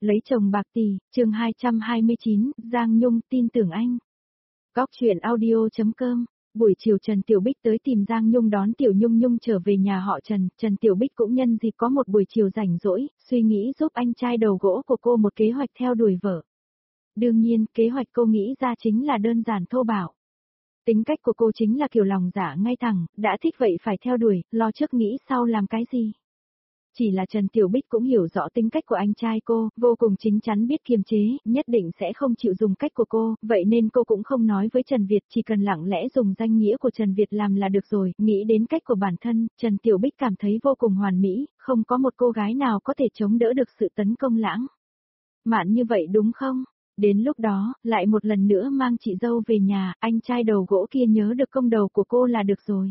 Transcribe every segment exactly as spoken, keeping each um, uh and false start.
lấy chồng bạc tỷ, chương hai trăm hai mươi chín, Giang Nhung tin tưởng anh. Góc truyện audio chấm com. Buổi chiều Trần Tiểu Bích tới tìm Giang Nhung đón Tiểu Nhung Nhung trở về nhà họ Trần, Trần Tiểu Bích cũng nhân dịp có một buổi chiều rảnh rỗi, suy nghĩ giúp anh trai đầu gỗ của cô một kế hoạch theo đuổi vợ. Đương nhiên, kế hoạch cô nghĩ ra chính là đơn giản thô bạo. Tính cách của cô chính là kiểu lòng dạ ngay thẳng, đã thích vậy phải theo đuổi, lo trước nghĩ sau làm cái gì. Chỉ là Trần Tiểu Bích cũng hiểu rõ tính cách của anh trai cô, vô cùng chính chắn biết kiềm chế, nhất định sẽ không chịu dùng cách của cô, vậy nên cô cũng không nói với Trần Việt, chỉ cần lặng lẽ dùng danh nghĩa của Trần Việt làm là được rồi, nghĩ đến cách của bản thân, Trần Tiểu Bích cảm thấy vô cùng hoàn mỹ, không có một cô gái nào có thể chống đỡ được sự tấn công lãng mạn như vậy đúng không? Đến lúc đó, lại một lần nữa mang chị dâu về nhà, anh trai đầu gỗ kia nhớ được công đầu của cô là được rồi.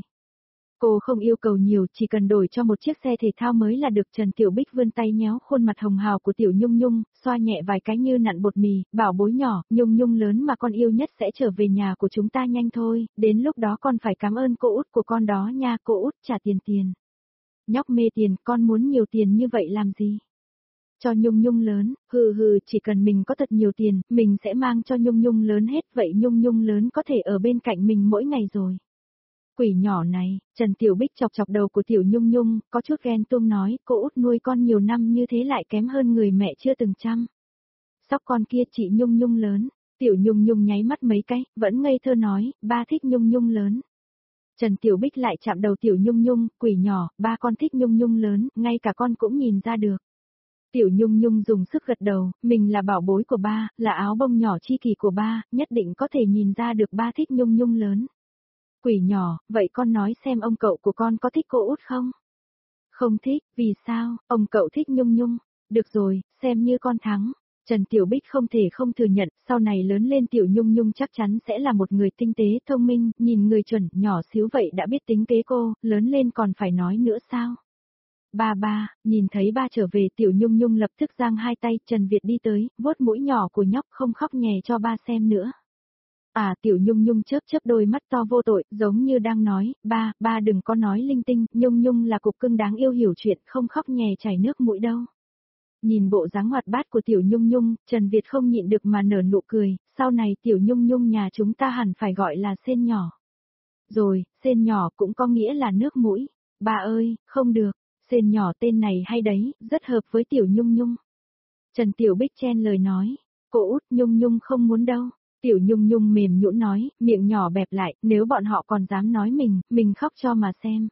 Cô không yêu cầu nhiều, chỉ cần đổi cho một chiếc xe thể thao mới là được. Trần Tiểu Bích vươn tay nhéo khuôn mặt hồng hào của Tiểu Nhung Nhung, xoa nhẹ vài cái như nặn bột mì, bảo bối nhỏ, Nhung Nhung lớn mà con yêu nhất sẽ trở về nhà của chúng ta nhanh thôi, đến lúc đó con phải cảm ơn cô út của con đó nha, cô út trả tiền tiền. Nhóc mê tiền, con muốn nhiều tiền như vậy làm gì? Cho Nhung Nhung lớn, hừ hừ, chỉ cần mình có thật nhiều tiền, mình sẽ mang cho Nhung Nhung lớn hết, vậy Nhung Nhung lớn có thể ở bên cạnh mình mỗi ngày rồi. Quỷ nhỏ này, Trần Tiểu Bích chọc chọc đầu của Tiểu Nhung Nhung, có chút ghen tuông nói, cô út nuôi con nhiều năm như thế lại kém hơn người mẹ chưa từng chăm. Sóc con kia chị Nhung Nhung lớn, Tiểu Nhung Nhung nháy mắt mấy cái, vẫn ngây thơ nói, ba thích Nhung Nhung lớn. Trần Tiểu Bích lại chạm đầu Tiểu Nhung Nhung, quỷ nhỏ, ba con thích Nhung Nhung lớn, ngay cả con cũng nhìn ra được. Tiểu Nhung Nhung dùng sức gật đầu, mình là bảo bối của ba, là áo bông nhỏ chi kỷ của ba, nhất định có thể nhìn ra được ba thích Nhung Nhung lớn. Quỷ nhỏ, vậy con nói xem ông cậu của con có thích cô út không? Không thích, vì sao, ông cậu thích Nhung Nhung. Được rồi, xem như con thắng. Trần Tiểu Bích không thể không thừa nhận, sau này lớn lên Tiểu Nhung Nhung chắc chắn sẽ là một người tinh tế, thông minh, nhìn người chuẩn, nhỏ xíu vậy đã biết tính kế cô, lớn lên còn phải nói nữa sao? Ba ba, nhìn thấy ba trở về Tiểu Nhung Nhung lập tức giang hai tay, Trần Việt đi tới, vuốt mũi nhỏ của nhóc không khóc nhè cho ba xem nữa. À Tiểu Nhung Nhung chớp chớp đôi mắt to vô tội, giống như đang nói, ba, ba đừng có nói linh tinh, Nhung Nhung là cục cưng đáng yêu hiểu chuyện, không khóc nhè chảy nước mũi đâu. Nhìn bộ dáng hoạt bát của Tiểu Nhung Nhung, Trần Việt không nhịn được mà nở nụ cười, sau này Tiểu Nhung Nhung nhà chúng ta hẳn phải gọi là sên nhỏ. Rồi, sên nhỏ cũng có nghĩa là nước mũi. Ba ơi, không được, sên nhỏ tên này hay đấy, rất hợp với Tiểu Nhung Nhung. Trần Tiểu Bích chen lời nói, cô út Nhung Nhung không muốn đâu. Tiểu Nhung Nhung mềm nhũn nói, miệng nhỏ bẹp lại, nếu bọn họ còn dám nói mình, mình khóc cho mà xem.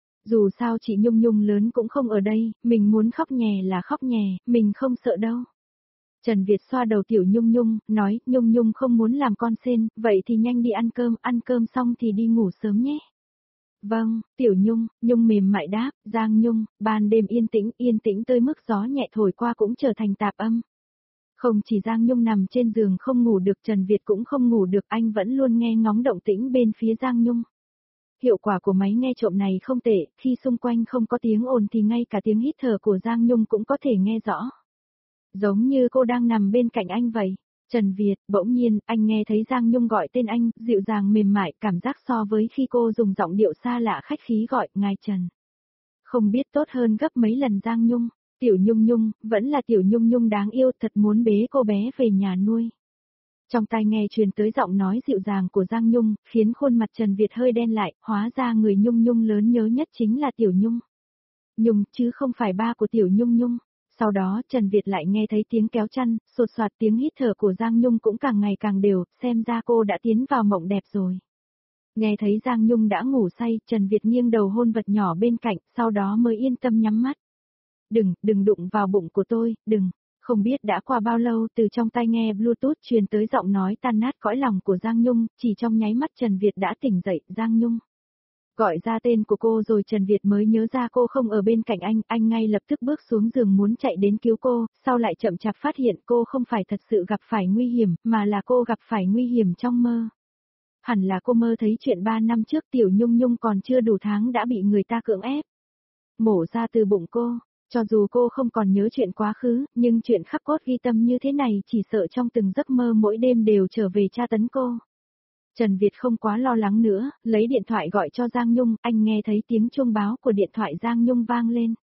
Dù sao chị Nhung Nhung lớn cũng không ở đây, mình muốn khóc nhè là khóc nhè, mình không sợ đâu. Trần Việt xoa đầu Tiểu Nhung Nhung, nói, Nhung Nhung không muốn làm con sên, vậy thì nhanh đi ăn cơm, ăn cơm xong thì đi ngủ sớm nhé. Vâng, Tiểu Nhung, Nhung mềm mại đáp, Giang Nhung, ban đêm yên tĩnh, yên tĩnh tới mức gió nhẹ thổi qua cũng trở thành tạp âm. Không chỉ Giang Nhung nằm trên giường không ngủ được, Trần Việt cũng không ngủ được, anh vẫn luôn nghe ngóng động tĩnh bên phía Giang Nhung. Hiệu quả của máy nghe trộm này không tệ, khi xung quanh không có tiếng ồn thì ngay cả tiếng hít thở của Giang Nhung cũng có thể nghe rõ. Giống như cô đang nằm bên cạnh anh vậy. Trần Việt, bỗng nhiên, anh nghe thấy Giang Nhung gọi tên anh, dịu dàng mềm mại, cảm giác so với khi cô dùng giọng điệu xa lạ khách khí gọi, ngài Trần. Không biết tốt hơn gấp mấy lần Giang Nhung. Tiểu Nhung Nhung, vẫn là Tiểu Nhung Nhung đáng yêu, thật muốn bế cô bé về nhà nuôi. Trong tai nghe truyền tới giọng nói dịu dàng của Giang Nhung, khiến khuôn mặt Trần Việt hơi đen lại, hóa ra người Nhung Nhung lớn nhớ nhất chính là Tiểu Nhung. Nhung, chứ không phải ba của Tiểu Nhung Nhung. Sau đó, Trần Việt lại nghe thấy tiếng kéo chăn, sột soạt tiếng hít thở của Giang Nhung cũng càng ngày càng đều, xem ra cô đã tiến vào mộng đẹp rồi. Nghe thấy Giang Nhung đã ngủ say, Trần Việt nghiêng đầu hôn vật nhỏ bên cạnh, sau đó mới yên tâm nhắm mắt. Đừng, đừng đụng vào bụng của tôi, đừng. Không biết đã qua bao lâu từ trong tai nghe Bluetooth truyền tới giọng nói tan nát cõi lòng của Giang Nhung, chỉ trong nháy mắt Trần Việt đã tỉnh dậy, Giang Nhung. Gọi ra tên của cô rồi Trần Việt mới nhớ ra cô không ở bên cạnh anh, anh ngay lập tức bước xuống giường muốn chạy đến cứu cô, sau lại chậm chạp phát hiện cô không phải thật sự gặp phải nguy hiểm, mà là cô gặp phải nguy hiểm trong mơ. Hẳn là cô mơ thấy chuyện ba năm trước Tiểu Nhung Nhung còn chưa đủ tháng đã bị người ta cưỡng ép mổ ra từ bụng cô. Cho dù cô không còn nhớ chuyện quá khứ, nhưng chuyện khắc cốt ghi tâm như thế này chỉ sợ trong từng giấc mơ mỗi đêm đều trở về tra tấn cô. Trần Việt không quá lo lắng nữa, lấy điện thoại gọi cho Giang Nhung, anh nghe thấy tiếng chuông báo của điện thoại Giang Nhung vang lên.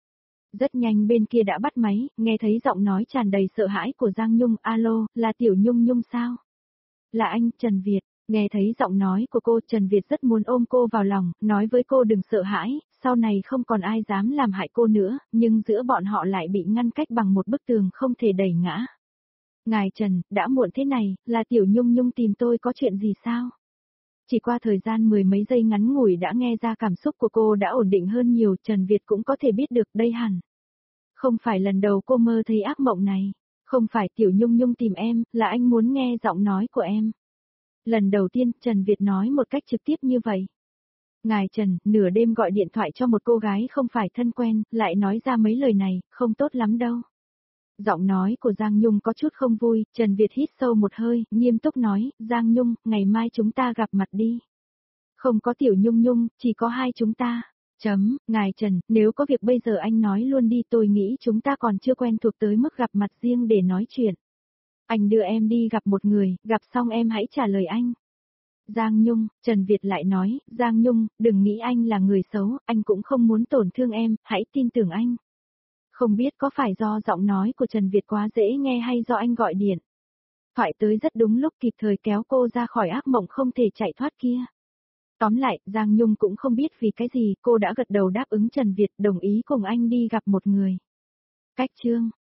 Rất nhanh bên kia đã bắt máy, nghe thấy giọng nói tràn đầy sợ hãi của Giang Nhung, alo, là Tiểu Nhung Nhung sao? Là anh, Trần Việt. Nghe thấy giọng nói của cô, Trần Việt rất muốn ôm cô vào lòng, nói với cô đừng sợ hãi, sau này không còn ai dám làm hại cô nữa, nhưng giữa bọn họ lại bị ngăn cách bằng một bức tường không thể đẩy ngã. Ngài Trần, đã muộn thế này, là Tiểu Nhung Nhung tìm tôi có chuyện gì sao? Chỉ qua thời gian mười mấy giây ngắn ngủi đã nghe ra cảm xúc của cô đã ổn định hơn nhiều, Trần Việt cũng có thể biết được đây hẳn. Không phải lần đầu cô mơ thấy ác mộng này. Không phải Tiểu Nhung Nhung tìm em, là anh muốn nghe giọng nói của em. Lần đầu tiên, Trần Việt nói một cách trực tiếp như vậy. Ngài Trần, nửa đêm gọi điện thoại cho một cô gái không phải thân quen, lại nói ra mấy lời này, không tốt lắm đâu. Giọng nói của Giang Nhung có chút không vui, Trần Việt hít sâu một hơi, nghiêm túc nói, Giang Nhung, ngày mai chúng ta gặp mặt đi. Không có Tiểu Nhung Nhung, chỉ có hai chúng ta. Chấm, ngài Trần, nếu có việc bây giờ anh nói luôn đi, tôi nghĩ chúng ta còn chưa quen thuộc tới mức gặp mặt riêng để nói chuyện. Anh đưa em đi gặp một người, gặp xong em hãy trả lời anh. Giang Nhung, Trần Việt lại nói, Giang Nhung, đừng nghĩ anh là người xấu, anh cũng không muốn tổn thương em, hãy tin tưởng anh. Không biết có phải do giọng nói của Trần Việt quá dễ nghe hay do anh gọi điện. Thoại tới rất đúng lúc, kịp thời kéo cô ra khỏi ác mộng không thể chạy thoát kia. Tóm lại, Giang Nhung cũng không biết vì cái gì, cô đã gật đầu đáp ứng Trần Việt, đồng ý cùng anh đi gặp một người. Cách chương